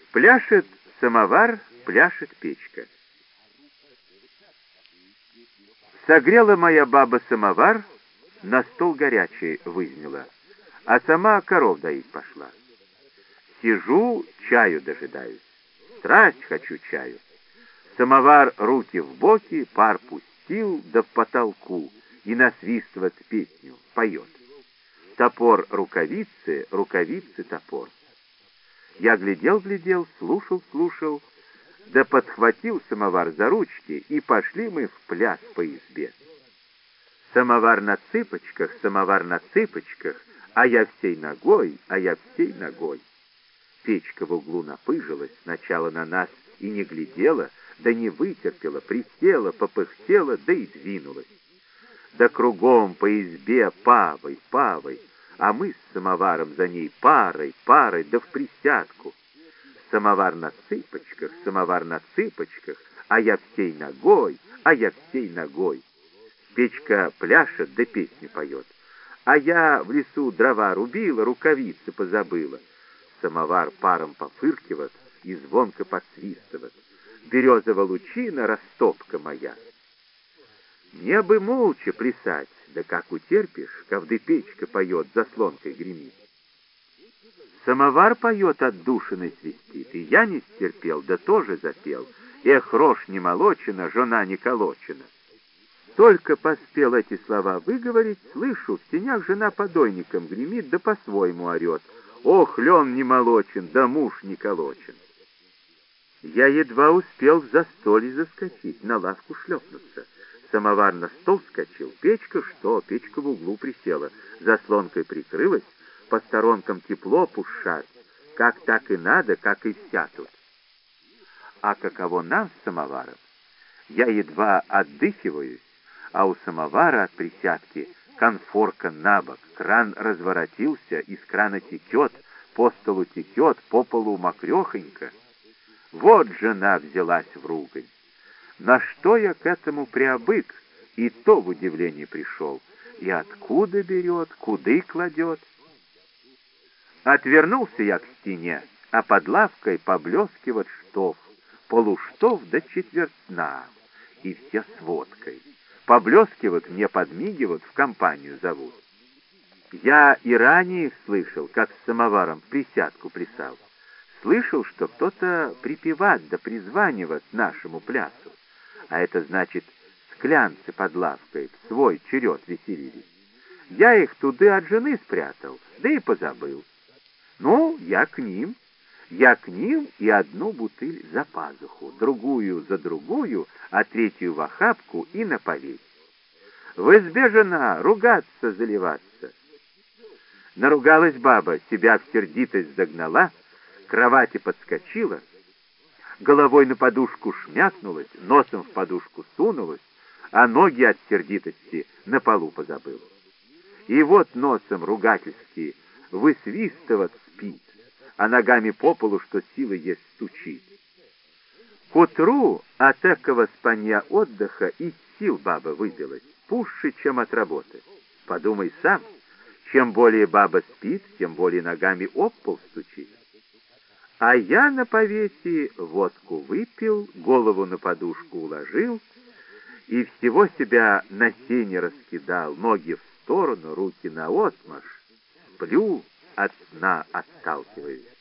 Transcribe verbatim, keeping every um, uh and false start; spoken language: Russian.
Пляшет самовар, пляшет печка. Согрела моя баба самовар, на стол горячий вызнела, а сама коров доить пошла. Сижу, чаю дожидаюсь. Страсть хочу чаю. Самовар руки в боки, пар пустил, да в потолку, и насвистывает песню, поет. Топор рукавицы, рукавицы топор. Я глядел-глядел, слушал-слушал, да подхватил самовар за ручки, и пошли мы в пляс по избе. Самовар на цыпочках, самовар на цыпочках, а я всей ногой, а я всей ногой. Печка в углу напыжилась, сначала на нас и не глядела, да не вытерпела, присела, попыхтела, да и двинулась. Да кругом по избе павой, павой, а мы с самоваром за ней парой, парой, да в присядку. Самовар на цыпочках, самовар на цыпочках, а я всей ногой, а я всей ногой. Печка пляшет, да песни поет. А я в лесу дрова рубила, рукавицы позабыла. Самовар паром пофыркивает и звонко подсвистывает. Березова лучина, растопка моя. Мне бы молча плясать, да как утерпишь, ковды печка поет, заслонкой гремит. Самовар поет, отдушиной свистит, и я не стерпел, да тоже запел. Эх, рожь не молочена, жена не колочена. Только поспел эти слова выговорить, слышу, в тенях жена подойником гремит, да по-своему орет. Ох, лен не молочен, да муж не колочен. Я едва успел в застолье заскочить, на лавку шлепнуться. Самовар на стол скочил, печка что? Печка в углу присела, заслонкой прикрылась, по сторонкам тепло пушать, как так и надо, как и вся тут. А каково нам с самоваром? Я едва отдыхиваюсь, а у самовара от присядки конфорка на бок, кран разворотился, из крана текет, по столу текет, по полу мокрехонько. Вот жена взялась в ругань. На что я к этому приобык, и то в удивление пришел. И откуда берет, куды кладет? Отвернулся я к стене, а под лавкой поблескивает штоф, полуштоф до четвертна, и все с водкой. Поблескивают, мне подмигивают, в компанию зовут. Я и ранее слышал, как с самоваром в присядку плясал. Слышал, что кто-то припевает да призванивает нашему плясу. А это значит, склянцы под лавкой в свой черед веселились. Я их туды от жены спрятал, да и позабыл. Ну, я к ним. Я к ним и одну бутыль за пазуху, другую за другую, а третью в охапку и на повесь. В избе жена ругаться, заливаться. Наругалась баба, себя в сердитость загнала, к кровати подскочила, головой на подушку шмякнулась, носом в подушку сунулась, а ноги от сердитости на полу позабыла. И вот носом ругательски высвистывать спит, а ногами по полу, что силы есть, стучит. К утру от экого спанья отдыха и сил баба выбилась, пуще, чем от работы. Подумай сам, чем более баба спит, тем более ногами об пол стучит. А я на повесе водку выпил, голову на подушку уложил и всего себя на сене раскидал, ноги в сторону, руки наотмашь, сплю, от сна отталкиваюсь.